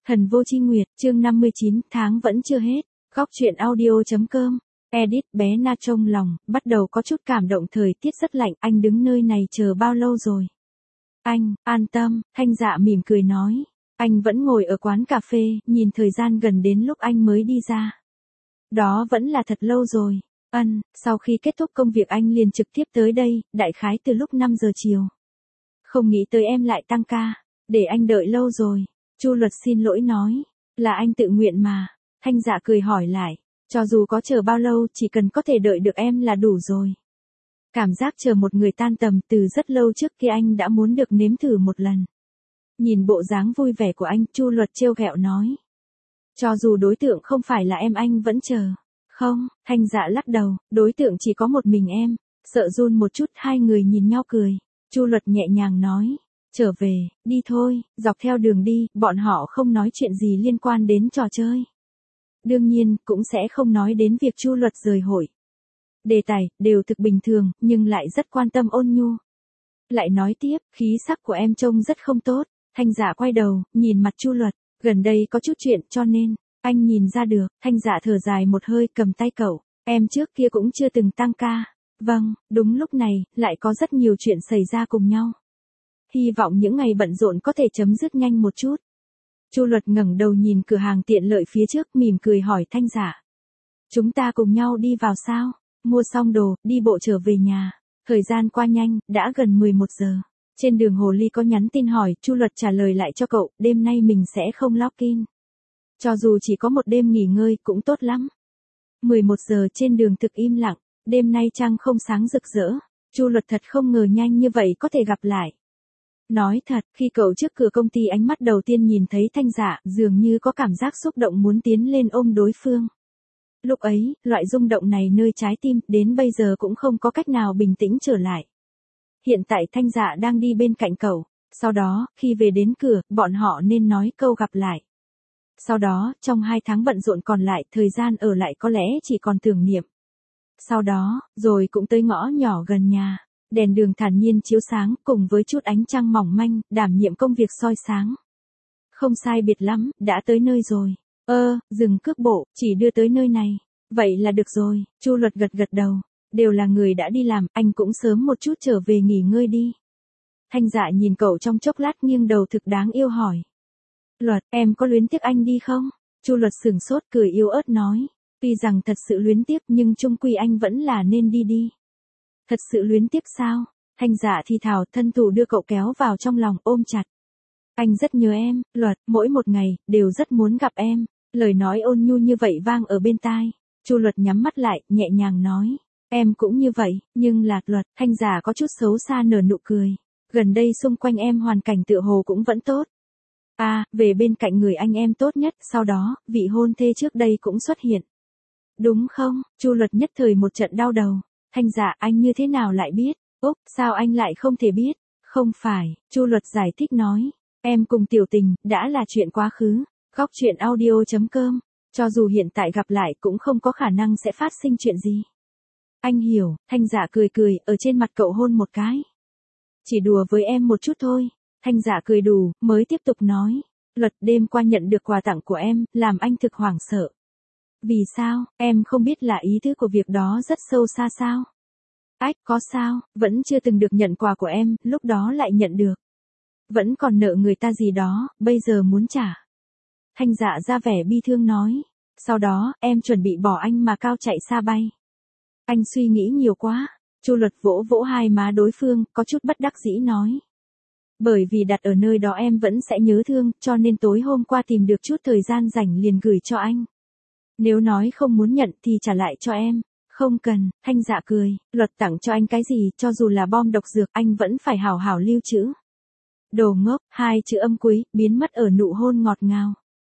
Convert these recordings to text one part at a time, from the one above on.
Thần vô chi nguyệt, chương 59, tháng vẫn chưa hết. Góc truyện audio.com. Edit bé Na trong lòng, bắt đầu có chút cảm động, thời tiết rất lạnh, anh đứng nơi này chờ bao lâu rồi? Anh, an tâm, Thanh Dạ mỉm cười nói. Anh vẫn ngồi ở quán cà phê, nhìn thời gian gần đến lúc anh mới đi ra. Đó vẫn là thật lâu rồi. Sau khi kết thúc công việc anh liền trực tiếp tới đây, đại khái từ lúc 5 giờ chiều. Không nghĩ tới em lại tăng ca, để anh đợi lâu rồi. Chu Luật xin lỗi nói, là anh tự nguyện mà. Thanh Dạ cười hỏi lại, cho dù có chờ bao lâu chỉ cần có thể đợi được em là đủ rồi. Cảm giác chờ một người tan tầm từ rất lâu trước kia anh đã muốn được nếm thử một lần. Nhìn bộ dáng vui vẻ của anh, Chu Luật trêu ghẹo nói. Cho dù đối tượng không phải là em anh vẫn chờ. Không, Thanh Dạ lắc đầu, đối tượng chỉ có một mình em. Sợ run một chút, hai người nhìn nhau cười. Chu Luật nhẹ nhàng nói. Trở về, đi thôi, dọc theo đường đi, bọn họ không nói chuyện gì liên quan đến trò chơi. Đương nhiên, cũng sẽ không nói đến việc Chu Luật rời hội. Đề tài, đều thực bình thường, nhưng lại rất quan tâm ôn nhu. Lại nói tiếp, khí sắc của em trông rất không tốt. Thanh Dạ quay đầu, nhìn mặt Chu Luật, gần đây có chút chuyện cho nên, anh nhìn ra được. Thanh Dạ thở dài một hơi, cầm tay cậu, em trước kia cũng chưa từng tăng ca. Vâng, đúng lúc này, lại có rất nhiều chuyện xảy ra cùng nhau. Hy vọng những ngày bận rộn có thể chấm dứt nhanh một chút. Chu Luật ngẩng đầu nhìn cửa hàng tiện lợi phía trước, mỉm cười hỏi Thanh Dạ. Chúng ta cùng nhau đi vào sao? Mua xong đồ, đi bộ trở về nhà. Thời gian qua nhanh, đã gần 11 giờ. Trên đường Hồ Ly có nhắn tin hỏi, Chu Luật trả lời lại cho cậu, đêm nay mình sẽ không login. Cho dù chỉ có một đêm nghỉ ngơi cũng tốt lắm. 11 giờ trên đường thực im lặng, đêm nay trăng không sáng rực rỡ. Chu Luật thật không ngờ nhanh như vậy có thể gặp lại. Nói thật, khi cậu trước cửa công ty ánh mắt đầu tiên nhìn thấy Thanh Dạ, dường như có cảm giác xúc động muốn tiến lên ôm đối phương. Lúc ấy, loại rung động này nơi trái tim, đến bây giờ cũng không có cách nào bình tĩnh trở lại. Hiện tại Thanh Dạ đang đi bên cạnh cậu, sau đó, khi về đến cửa, bọn họ nên nói câu gặp lại. Sau đó, trong 2 tháng bận rộn còn lại, thời gian ở lại có lẽ chỉ còn tưởng niệm. Sau đó, rồi cũng tới ngõ nhỏ gần nhà. Đèn đường thản nhiên chiếu sáng, cùng với chút ánh trăng mỏng manh, đảm nhiệm công việc soi sáng. Không sai biệt lắm, đã tới nơi rồi. Dừng cước bộ, chỉ đưa tới nơi này. Vậy là được rồi, Chu Luật gật gật đầu. Đều là người đã đi làm, anh cũng sớm một chút trở về nghỉ ngơi đi. Thanh Dạ nhìn cậu trong chốc lát, nghiêng đầu thực đáng yêu hỏi. Luật, em có luyến tiếc anh đi không? Chu Luật sửng sốt, cười yếu ớt nói. Tuy rằng thật sự luyến tiếc nhưng chung quy anh vẫn là nên đi. Thật sự luyến tiếc sao? Thanh Dạ thì thào, thân thủ đưa cậu kéo vào trong lòng, ôm chặt. Anh rất nhớ em, Luật, mỗi một ngày, đều rất muốn gặp em. Lời nói ôn nhu như vậy vang ở bên tai. Chu Luật nhắm mắt lại, nhẹ nhàng nói. Em cũng như vậy, nhưng là, Luật, Thanh Dạ có chút xấu xa nở nụ cười. Gần đây xung quanh em hoàn cảnh tựa hồ cũng vẫn tốt. Về bên cạnh người anh em tốt nhất, sau đó, vị hôn thê trước đây cũng xuất hiện. Đúng không? Chu Luật nhất thời một trận đau đầu. Thanh Dạ, anh như thế nào lại biết? Sao anh lại không thể biết? Không phải, Chu Luật giải thích nói. Em cùng Tiểu Tình, đã là chuyện quá khứ. Góc truyện audio.com. Cho dù hiện tại gặp lại cũng không có khả năng sẽ phát sinh chuyện gì. Anh hiểu, Thanh Dạ cười, ở trên mặt cậu hôn một cái. Chỉ đùa với em một chút thôi. Thanh Dạ cười đủ, mới tiếp tục nói. Luật, đêm qua nhận được quà tặng của em, làm anh thực hoảng sợ. Vì sao, em không biết là ý thức của việc đó rất sâu xa sao? Có sao, vẫn chưa từng được nhận quà của em, lúc đó lại nhận được. Vẫn còn nợ người ta gì đó, bây giờ muốn trả. Thanh Dạ ra vẻ bi thương nói. Sau đó, em chuẩn bị bỏ anh mà cao chạy xa bay. Anh suy nghĩ nhiều quá. Chu Luật vỗ vỗ hai má đối phương, có chút bất đắc dĩ nói. Bởi vì đặt ở nơi đó em vẫn sẽ nhớ thương, cho nên tối hôm qua tìm được chút thời gian rảnh liền gửi cho anh. Nếu nói không muốn nhận thì trả lại cho em. Không cần, Thanh Dạ cười. Luật tặng cho anh cái gì, cho dù là bom độc dược, anh vẫn phải hảo hảo lưu trữ. Đồ ngốc, 2 chữ âm quý, biến mất ở nụ hôn ngọt ngào.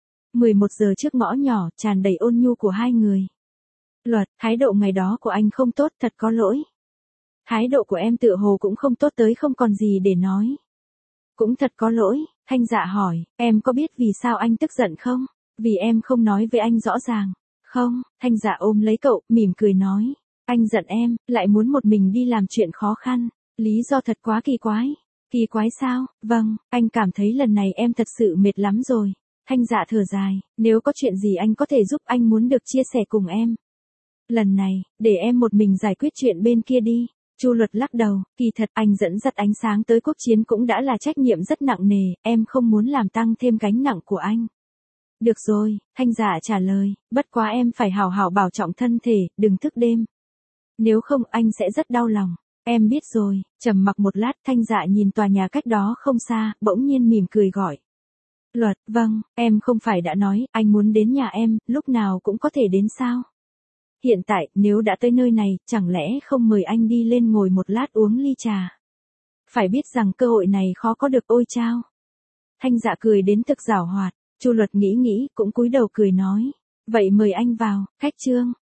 11 giờ trước ngõ nhỏ, tràn đầy ôn nhu của hai người. Luật, thái độ ngày đó của anh không tốt, thật có lỗi. Thái độ của em tựa hồ cũng không tốt tới không còn gì để nói. Cũng thật có lỗi. Thanh Dạ hỏi, em có biết vì sao anh tức giận không? Vì em không nói với anh rõ ràng. Không, Thanh Dạ ôm lấy cậu, mỉm cười nói. Anh giận em, lại muốn một mình đi làm chuyện khó khăn. Lý do thật quá kỳ quái. Kỳ quái sao? Vâng, anh cảm thấy lần này em thật sự mệt lắm rồi. Thanh Dạ thở dài, nếu có chuyện gì anh có thể giúp anh muốn được chia sẻ cùng em. Lần này, để em một mình giải quyết chuyện bên kia đi. Chu Luật lắc đầu, kỳ thật anh dẫn dắt ánh sáng tới quốc chiến cũng đã là trách nhiệm rất nặng nề, em không muốn làm tăng thêm gánh nặng của anh. Được rồi, Thanh Dạ trả lời, bất quá em phải hảo hảo bảo trọng thân thể, đừng thức đêm. Nếu không anh sẽ rất đau lòng. Em biết rồi, trầm mặc một lát Thanh Dạ nhìn tòa nhà cách đó không xa, bỗng nhiên mỉm cười gọi. Luật, vâng, em không phải đã nói, anh muốn đến nhà em, lúc nào cũng có thể đến sao? Hiện tại, nếu đã tới nơi này, chẳng lẽ không mời anh đi lên ngồi một lát uống ly trà? Phải biết rằng cơ hội này khó có được ôi chao. Thanh Dạ cười đến thực giảo hoạt, Chu Luật nghĩ nghĩ, cũng cúi đầu cười nói. Vậy mời anh vào, khách trương.